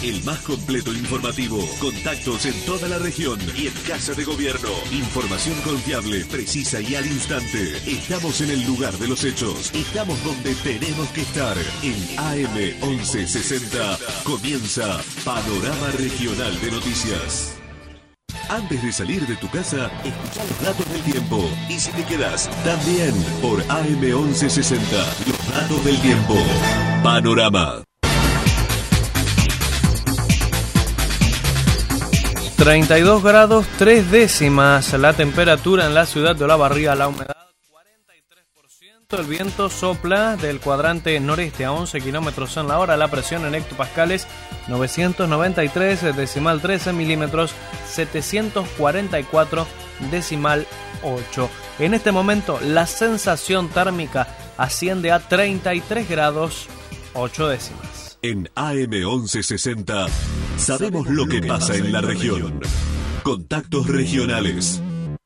el más completo informativo. Contactos en toda la región y en Casa de Gobierno. Información confiable, precisa y al instante. Estamos en el lugar de los hechos. Estamos donde tenemos que estar. En AM 1160 comienza Panorama Regional de Noticias. Antes de salir de tu casa, escucha los datos del tiempo. Y si te quedas, también por AM 1160, los datos del tiempo. Panorama. 32 grados 3 décimas la temperatura en la ciudad de Olavarría, la humedad 43%, el viento sopla del cuadrante noreste a 11 kilómetros en la hora, la presión en hectopascales 993 decimal 13 milímetros, 744 decimal 8. En este momento la sensación térmica asciende a 33 grados 8 décimas. En AM 1160 sabemos lo que pasa en la región. Contactos regionales.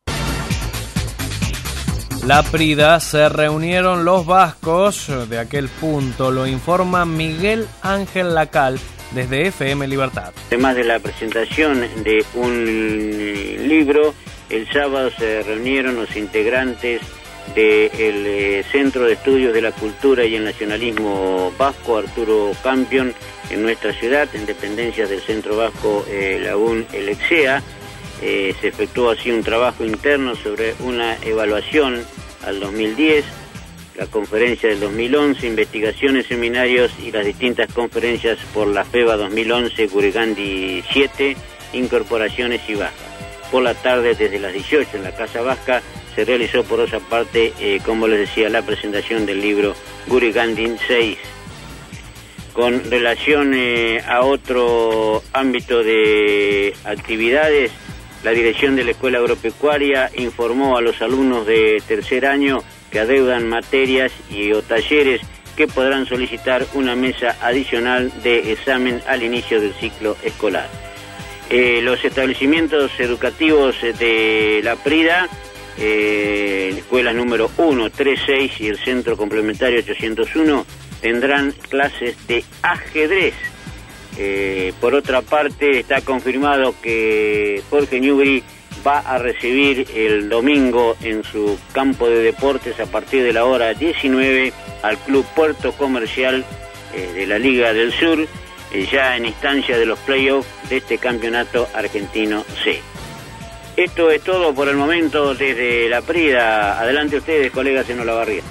La Prida se reunieron los vascos de aquel punto, lo informa Miguel Ángel Lacal desde FM Libertad. Además de la presentación de un libro, el sábado se reunieron los integrantes del Centro de Estudios de la Cultura y el Nacionalismo Vasco, Arturo Campion, en nuestra ciudad, en dependencias del Centro Vasco Lagún Elexea. Se efectuó así un trabajo interno sobre una evaluación al 2010, la conferencia del 2011, investigaciones, seminarios y las distintas conferencias por la FEBA 2011, Gurigandi 7, incorporaciones y bajas. Por la tarde, desde las 18 en la Casa Vasca, se realizó por otra parte, como les decía, la presentación del libro Gurigandi 6. Con relación a otro ámbito de actividades, la dirección de la Escuela Agropecuaria informó a los alumnos de tercer año que adeudan materias o talleres que podrán solicitar una mesa adicional de examen al inicio del ciclo escolar. Los establecimientos educativos de la Prida, escuelas número 1, 3, 6 y el Centro Complementario 801, tendrán clases de ajedrez. Por otra parte, está confirmado que Jorge Newbery va a recibir el domingo en su campo de deportes a partir de la hora 19 al Club Puerto Comercial de la Liga del Sur, ya en instancia de los playoffs de este campeonato argentino C. Esto es todo por el momento desde la Prida. Adelante ustedes, colegas en Olavarría.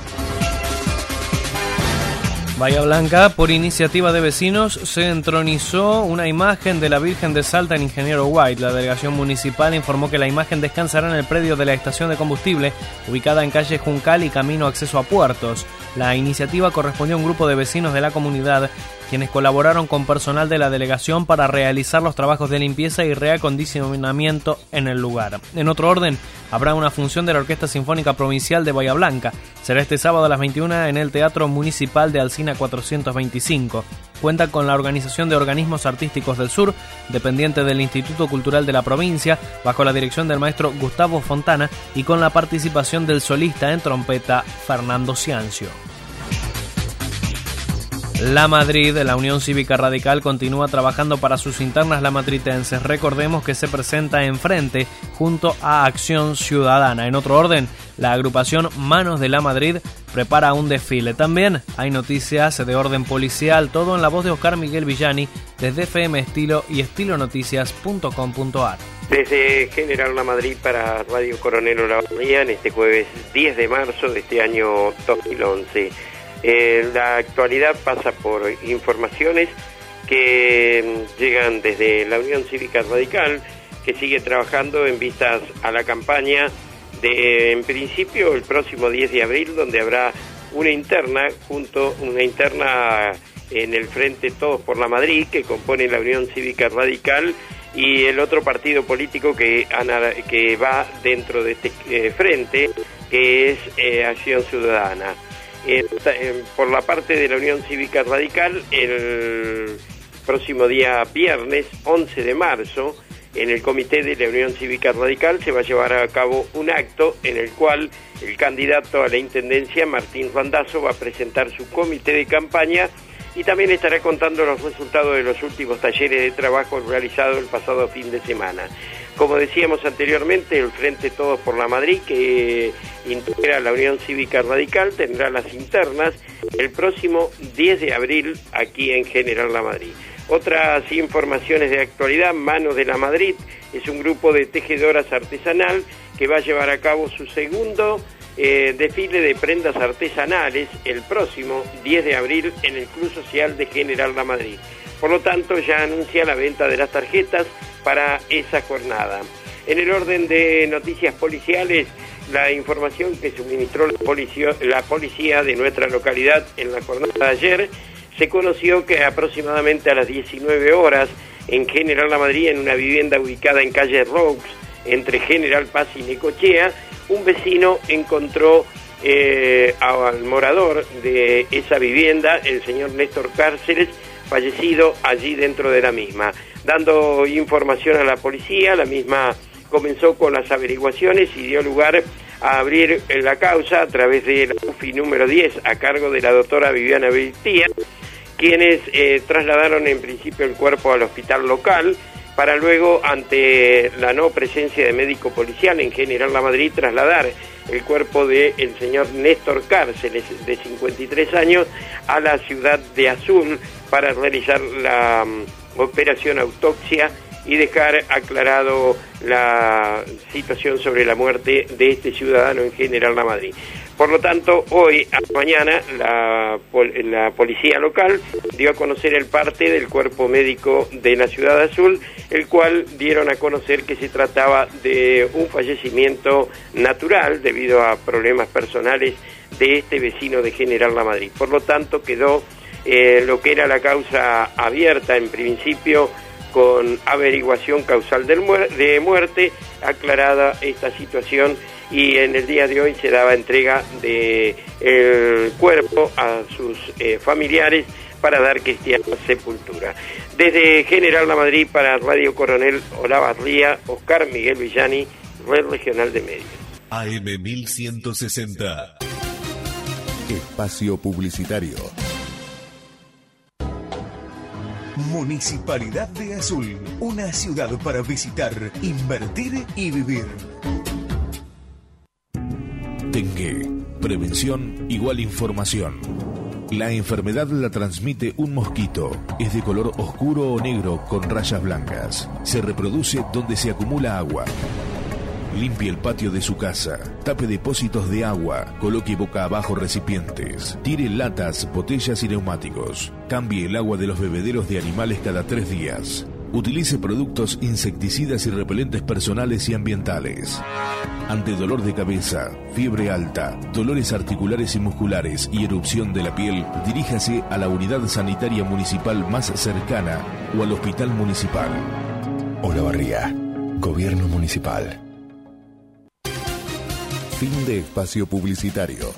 Bahía Blanca, por iniciativa de vecinos, se entronizó una imagen de la Virgen de Salta en Ingeniero White. La delegación municipal informó que la imagen descansará en el predio de la estación de combustible, ubicada en calle Juncal y camino acceso a Puertos. La iniciativa correspondió a un grupo de vecinos de la comunidad, quienes colaboraron con personal de la delegación para realizar los trabajos de limpieza y reacondicionamiento en el lugar. En otro orden, habrá una función de la Orquesta Sinfónica Provincial de Bahía Blanca. Será este sábado a las 21 en el Teatro Municipal de Alsina 425. Cuenta con la Organización de Organismos Artísticos del Sur, dependiente del Instituto Cultural de la provincia, bajo la dirección del maestro Gustavo Fontana y con la participación del solista en trompeta Fernando Ciancio. La Madrid, la Unión Cívica Radical, continúa trabajando para sus internas lamatritenses. Recordemos que se presenta en frente junto a Acción Ciudadana. En otro orden, la agrupación Manos de la Madrid prepara un desfile. También hay noticias de orden policial, todo en la voz de Oscar Miguel Villani, desde FM Estilo y estilonoticias.com.ar. Desde General La Madrid para Radio Coronel Olavarría, en este jueves 10 de marzo de este año 2011. La actualidad pasa por informaciones que llegan desde la Unión Cívica Radical, que sigue trabajando en vistas a la campaña de, en principio, el próximo 10 de abril, donde habrá una interna en el Frente Todos por la Madrid, que compone la Unión Cívica Radical, y el otro partido político que va dentro de este frente, que es Acción Ciudadana. Por la parte de la Unión Cívica Radical, el próximo día viernes 11 de marzo, en el comité de la Unión Cívica Radical se va a llevar a cabo un acto en el cual el candidato a la intendencia, Martín Randazzo, va a presentar su comité de campaña y también estará contando los resultados de los últimos talleres de trabajo realizados el pasado fin de semana. Como decíamos anteriormente, el Frente Todos por la Madrid, que integra la Unión Cívica Radical, tendrá las internas el próximo 10 de abril aquí en General La Madrid. Otras informaciones de actualidad: Manos de la Madrid es un grupo de tejedoras artesanal que va a llevar a cabo su segundo desfile de prendas artesanales el próximo 10 de abril en el Club Social de General La Madrid. Por lo tanto, ya anuncia la venta de las tarjetas para esa jornada. En el orden de noticias policiales, la información que suministró la policía de nuestra localidad en la jornada de ayer, se conoció que aproximadamente a las 19 horas en General La Madrid, en una vivienda ubicada en calle Roux, entre General Paz y Necochea, un vecino encontró al morador de esa vivienda, el señor Néstor Cárceles, fallecido allí dentro de la misma. Dando información a la policía, la misma comenzó con las averiguaciones y dio lugar a abrir la causa a través de la UFI número 10 a cargo de la doctora Viviana Beitía, quienes trasladaron en principio el cuerpo al hospital local, para luego, ante la no presencia de médico policial en General La Madrid, trasladar el cuerpo del señor Néstor Cárceles, de 53 años, a la ciudad de Azul para realizar la operación autopsia y dejar aclarado la situación sobre la muerte de este ciudadano en General La Madrid. Por lo tanto, hoy a mañana la policía local dio a conocer el parte del cuerpo médico de la ciudad de Azul, el cual dieron a conocer que se trataba de un fallecimiento natural debido a problemas personales de este vecino de General La Madrid. Por lo tanto, quedó lo que era la causa abierta en principio, con averiguación causal de muerte, aclarada esta situación, y en el día de hoy se daba entrega de el cuerpo a sus familiares para dar cristiana sepultura. Desde General La Madrid para Radio Coronel Olavarría, Oscar Miguel Villani, Red Regional de Medios. AM 1160. Espacio publicitario. Municipalidad de Azul, una ciudad para visitar, invertir y vivir. Dengue. Prevención igual información. La enfermedad la transmite un mosquito. Es de color oscuro o negro con rayas blancas. Se reproduce donde se acumula agua. Limpie el patio de su casa, tape depósitos de agua, coloque boca abajo recipientes, tire latas, botellas y neumáticos, cambie el agua de los bebederos de animales cada 3 días. Utilice productos insecticidas y repelentes personales y ambientales. Ante dolor de cabeza, fiebre alta, dolores articulares y musculares y erupción de la piel, diríjase a la unidad sanitaria municipal más cercana o al hospital municipal. Olavarría, Gobierno Municipal. Fin de espacio publicitario.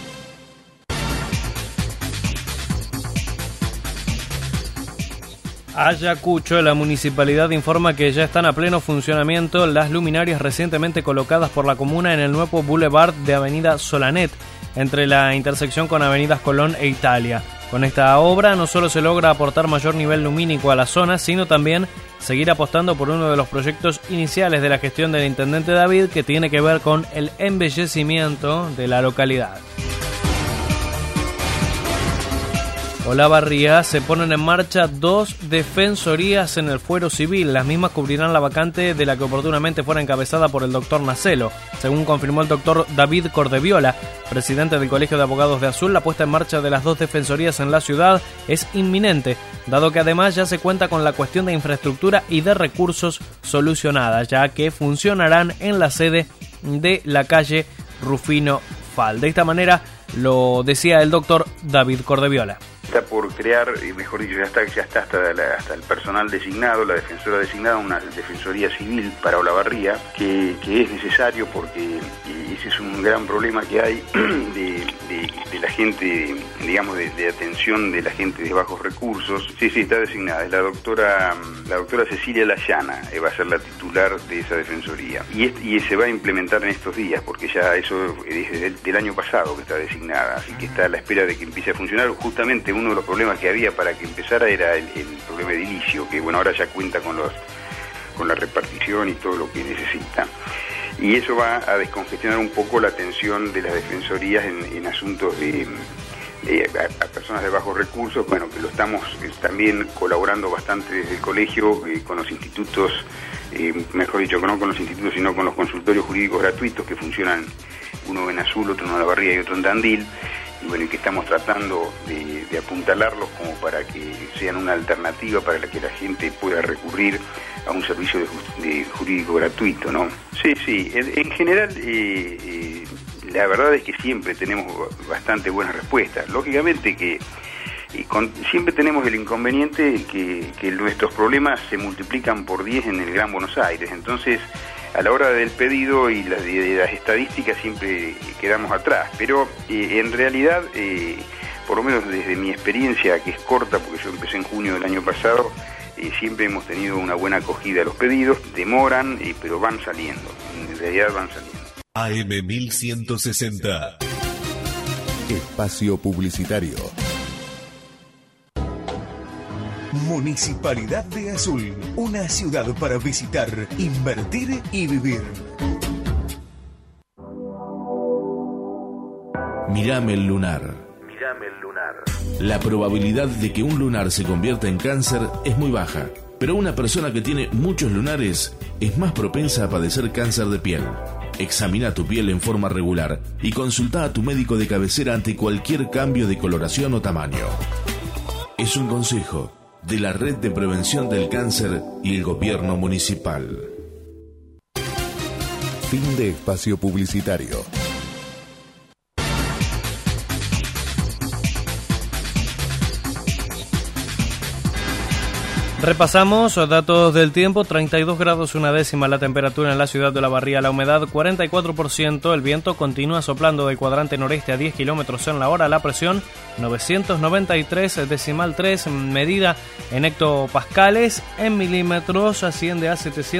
Ayacucho, la municipalidad informa que ya están a pleno funcionamiento las luminarias recientemente colocadas por la comuna en el nuevo boulevard de Avenida Solanet, entre la intersección con Avenidas Colón e Italia. Con esta obra no solo se logra aportar mayor nivel lumínico a la zona, sino también seguir apostando por uno de los proyectos iniciales de la gestión del intendente David, que tiene que ver con el embellecimiento de la localidad. Olavarría, se ponen en marcha 2 defensorías en el fuero civil. Las mismas cubrirán la vacante de la que oportunamente fuera encabezada por el doctor Nacelo. Según confirmó el doctor David Cordeviola, presidente del Colegio de Abogados de Azul, la puesta en marcha de las 2 defensorías en la ciudad es inminente, dado que además ya se cuenta con la cuestión de infraestructura y de recursos solucionada, ya que funcionarán en la sede de la calle Rufino Fal. De esta manera lo decía el doctor David Cordeviola. Está por crear, mejor dicho, ya está hasta el personal designado, la defensora designada, una defensoría civil para Olavarría, que es necesario porque ese es un gran problema que hay de la gente, digamos, de atención de la gente de bajos recursos. Sí, está designada, es la doctora Cecilia Layana, va a ser la titular de esa defensoría. Y se va a implementar en estos días, porque ya eso es del año pasado que está designada, así que está a la espera de que empiece a funcionar. Justamente uno de los problemas que había para que empezara era el problema edilicio, que bueno, ahora ya cuenta con la repartición y todo lo que necesita. Y eso va a descongestionar un poco la atención de las defensorías en asuntos a personas de bajos recursos, bueno, que lo estamos también colaborando bastante desde el colegio con los institutos, mejor dicho, no con los institutos, sino con los consultorios jurídicos gratuitos que funcionan, uno en Azul, otro en Olavarría y otro en Tandil, y bueno, y que estamos tratando de apuntalarlos como para que sean una alternativa para que la gente pueda recurrir a un servicio de jurídico gratuito, ¿no? Sí, en general la verdad es que siempre tenemos bastante buenas respuestas. Lógicamente que siempre tenemos el inconveniente que nuestros problemas se multiplican por 10 en el Gran Buenos Aires, entonces a la hora del pedido y de las estadísticas siempre quedamos atrás, pero en realidad, por lo menos desde mi experiencia, que es corta porque yo empecé en junio del año pasado, siempre hemos tenido una buena acogida a los pedidos, demoran, pero van saliendo, en realidad van saliendo. AM 1160. Espacio publicitario. Municipalidad de Azul, una ciudad para visitar, invertir y vivir. Mirame el lunar. La probabilidad de que un lunar se convierta en cáncer es muy baja, pero una persona que tiene muchos lunares es más propensa a padecer cáncer de piel. Examina tu piel en forma regular y consulta a tu médico de cabecera ante cualquier cambio de coloración o tamaño. Es un consejo de la Red de Prevención del Cáncer y el Gobierno Municipal. Fin de espacio publicitario. Repasamos datos del tiempo: 32 grados 1/10 la temperatura en la ciudad de Olavarría, la humedad 44%, el viento continúa soplando del cuadrante noreste a 10 kilómetros en la hora, la presión 993,3, medida en hectopascales, en milímetros asciende a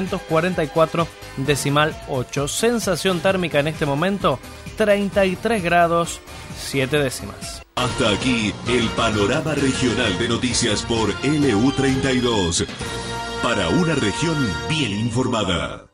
744,8, sensación térmica en este momento 33 grados 7/10. Hasta aquí el panorama regional de noticias por LU32. Para una región bien informada.